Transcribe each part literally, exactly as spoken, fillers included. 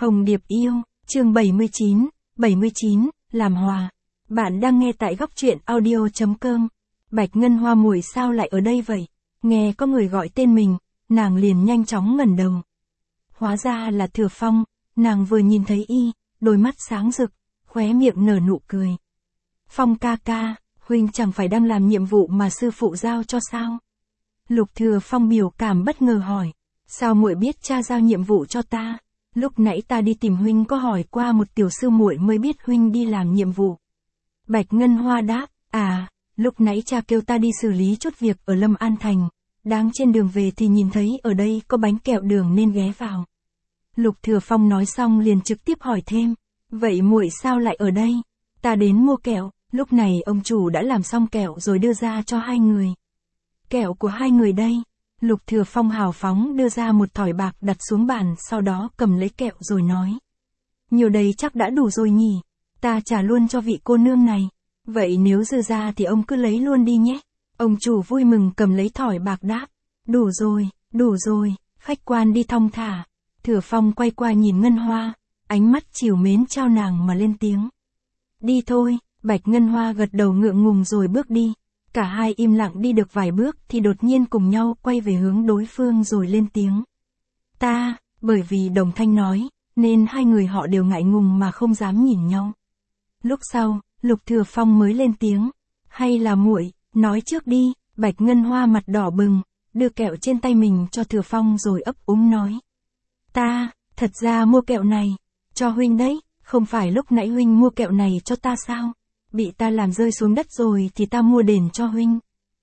Hồng Điệp yêu, chương bảy mươi chín, bảy mươi chín, làm hòa. Bạn đang nghe tại góc truyện audio chấm com. Bạch Ngân Hoa muội sao lại ở đây vậy? Nghe có người gọi tên mình, nàng liền nhanh chóng ngẩng đầu. Hóa ra là Thừa Phong, nàng vừa nhìn thấy y, đôi mắt sáng rực, khóe miệng nở nụ cười. Phong ca ca, huynh chẳng phải đang làm nhiệm vụ mà sư phụ giao cho sao? Lục Thừa Phong biểu cảm bất ngờ hỏi, sao muội biết cha giao nhiệm vụ cho ta? Lúc nãy ta đi tìm huynh có hỏi qua một tiểu sư muội mới biết huynh đi làm nhiệm vụ. Bạch Ngân Hoa đáp, à, lúc nãy cha kêu ta đi xử lý chút việc ở Lâm An Thành. Đáng trên đường về thì nhìn thấy ở đây có bánh kẹo đường nên ghé vào. Lục Thừa Phong nói xong liền trực tiếp hỏi thêm, vậy muội sao lại ở đây? Ta đến mua kẹo, lúc này ông chủ đã làm xong kẹo rồi đưa ra cho hai người. Kẹo của hai người đây. Lục Thừa Phong hào phóng đưa ra một thỏi bạc đặt xuống bàn, sau đó cầm lấy kẹo rồi nói. Nhiều đây chắc đã đủ rồi nhỉ, ta trả luôn cho vị cô nương này. Vậy nếu dư ra thì ông cứ lấy luôn đi nhé. Ông chủ vui mừng cầm lấy thỏi bạc đáp. Đủ rồi, đủ rồi, khách quan đi thong thả. Thừa Phong quay qua nhìn Ngân Hoa, ánh mắt trìu mến trao nàng mà lên tiếng. Đi thôi, Bạch Ngân Hoa gật đầu ngượng ngùng rồi bước đi. Cả hai im lặng đi được vài bước thì đột nhiên cùng nhau quay về hướng đối phương rồi lên tiếng. Ta, bởi vì đồng thanh nói, nên hai người họ đều ngại ngùng mà không dám nhìn nhau. Lúc sau, Lục Thừa Phong mới lên tiếng. Hay là muội, nói trước đi. Bạch Ngân Hoa mặt đỏ bừng, đưa kẹo trên tay mình cho Thừa Phong rồi ấp úng nói. Ta, thật ra mua kẹo này, cho huynh đấy, không phải lúc nãy huynh mua kẹo này cho ta sao? Bị ta làm rơi xuống đất rồi thì ta mua đền cho huynh.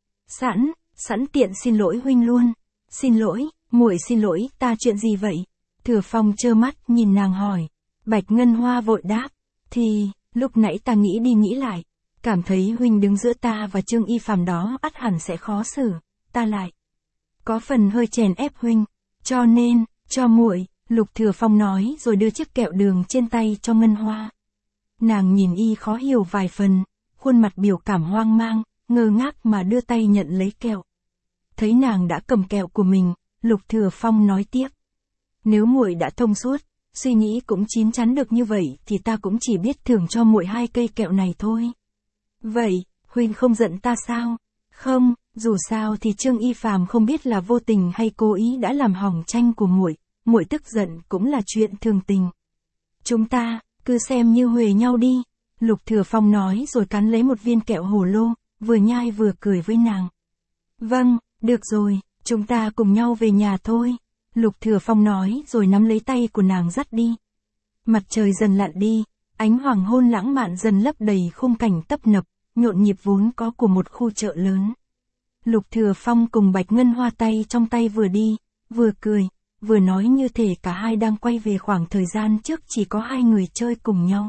Sẵn, sẵn tiện xin lỗi huynh luôn. Xin lỗi, muội xin lỗi, ta chuyện gì vậy? Thừa Phong trơ mắt nhìn nàng hỏi. Bạch Ngân Hoa vội đáp. Thì, lúc nãy ta nghĩ đi nghĩ lại. Cảm thấy huynh đứng giữa ta và Trương Y Phàm đó ắt hẳn sẽ khó xử. Ta lại có phần hơi chèn ép huynh. Cho nên, cho muội, Lục Thừa Phong nói rồi đưa chiếc kẹo đường trên tay cho Ngân Hoa. Nàng nhìn y khó hiểu vài phần, khuôn mặt biểu cảm hoang mang, ngơ ngác mà đưa tay nhận lấy kẹo. Thấy nàng đã cầm kẹo của mình, Lục Thừa Phong nói tiếp. Nếu muội đã thông suốt, suy nghĩ cũng chín chắn được như vậy thì ta cũng chỉ biết thưởng cho muội hai cây kẹo này thôi. Vậy, huynh không giận ta sao? Không, dù sao thì Trương Y Phàm không biết là vô tình hay cố ý đã làm hỏng tranh của muội, muội tức giận cũng là chuyện thường tình. Chúng ta cứ xem như huề nhau đi, Lục Thừa Phong nói rồi cắn lấy một viên kẹo hồ lô, vừa nhai vừa cười với nàng. Vâng, được rồi, chúng ta cùng nhau về nhà thôi, Lục Thừa Phong nói rồi nắm lấy tay của nàng dắt đi. Mặt trời dần lặn đi, ánh hoàng hôn lãng mạn dần lấp đầy khung cảnh tấp nập, nhộn nhịp vốn có của một khu chợ lớn. Lục Thừa Phong cùng Bạch Ngân Hoa tay trong tay vừa đi, vừa cười, vừa nói như thể cả hai đang quay về khoảng thời gian trước chỉ có hai người chơi cùng nhau.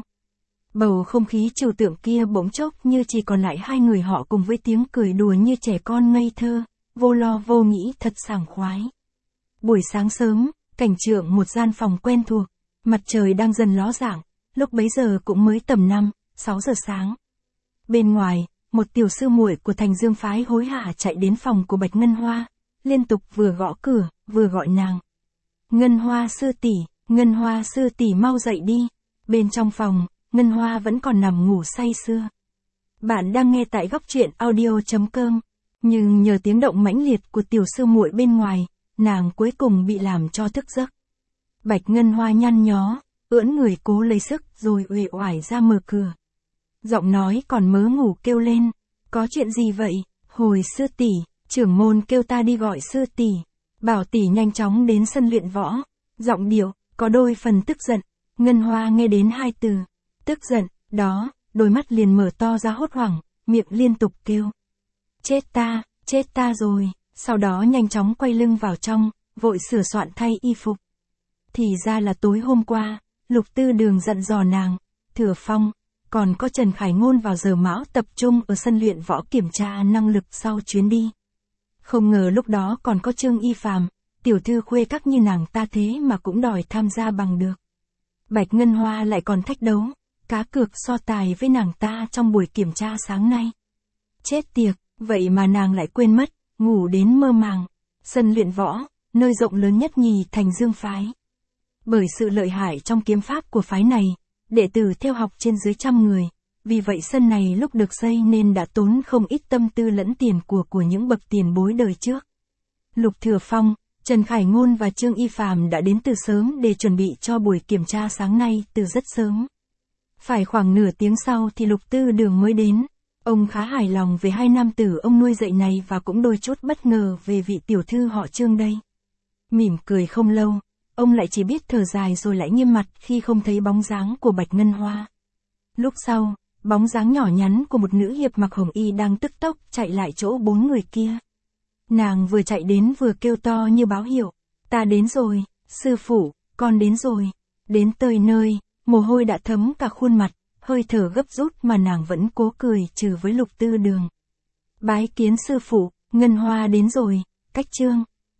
Bầu không khí trừu tượng kia bỗng chốc như chỉ còn lại hai người họ cùng với tiếng cười đùa như trẻ con ngây thơ, vô lo vô nghĩ thật sảng khoái. Buổi sáng sớm, cảnh trượng một gian phòng quen thuộc, mặt trời đang dần ló dạng, lúc bấy giờ cũng mới tầm năm, sáu giờ sáng. Bên ngoài, một tiểu sư muội của Thành Dương phái hối hả chạy đến phòng của Bạch Ngân Hoa, liên tục vừa gõ cửa, vừa gọi nàng. Ngân Hoa sư tỷ, Ngân Hoa sư tỷ mau dậy đi. Bên trong phòng, Ngân Hoa vẫn còn nằm ngủ say sưa. Bạn đang nghe tại góc truyện audio chấm com, nhưng nhờ tiếng động mãnh liệt của tiểu sư muội bên ngoài, nàng cuối cùng bị làm cho thức giấc. Bạch Ngân Hoa nhăn nhó, ưỡn người cố lấy sức rồi uể oải ra mở cửa. Giọng nói còn mớ ngủ kêu lên, có chuyện gì vậy? Hồi sư tỷ, trưởng môn kêu ta đi gọi sư tỷ. Bảo tỷ nhanh chóng đến sân luyện võ. Giọng điệu có đôi phần tức giận. Ngân Hoa nghe đến hai từ tức giận đó, đôi mắt liền mở to ra hốt hoảng, miệng liên tục kêu. Chết ta, chết ta rồi. Sau đó nhanh chóng quay lưng vào trong, vội sửa soạn thay y phục. Thì ra là tối hôm qua, Lục Tư Đường dặn dò nàng, Thừa Phong, còn có Trần Khải Ngôn vào giờ mão tập trung ở sân luyện võ kiểm tra năng lực sau chuyến đi. Không ngờ lúc đó còn có Trương Y Phàm, tiểu thư khuê các như nàng ta thế mà cũng đòi tham gia bằng được. Bạch Ngân Hoa lại còn thách đấu, cá cược so tài với nàng ta trong buổi kiểm tra sáng nay. Chết tiệt, vậy mà nàng lại quên mất, ngủ đến mơ màng. Sân luyện võ, nơi rộng lớn nhất nhì Thành Dương phái. Bởi sự lợi hại trong kiếm pháp của phái này, đệ tử theo học trên dưới trăm người, vì vậy sân này lúc được xây nên đã tốn không ít tâm tư lẫn tiền của của những bậc tiền bối đời trước. Lục Thừa Phong, Trần Khải Ngôn và Trương Y Phàm đã đến từ sớm để chuẩn bị cho buổi kiểm tra sáng nay từ rất sớm. Phải khoảng nửa tiếng sau thì Lục Tư Đường mới đến. Ông khá hài lòng về hai nam tử ông nuôi dạy này và cũng đôi chút bất ngờ về vị tiểu thư họ Trương đây. Mỉm cười không lâu, ông lại chỉ biết thở dài rồi lại nghiêm mặt khi không thấy bóng dáng của Bạch Ngân Hoa. Lúc sau, bóng dáng nhỏ nhắn của một nữ hiệp mặc hồng y đang tức tốc chạy lại chỗ bốn người kia. Nàng vừa chạy đến vừa kêu to như báo hiệu, ta đến rồi, sư phụ, con đến rồi. Đến tới nơi, mồ hôi đã thấm cả khuôn mặt, hơi thở gấp rút mà nàng vẫn cố cười trừ với Lục Tư Đường. Bái kiến sư phụ, Ngân Hoa đến rồi, cách Trương.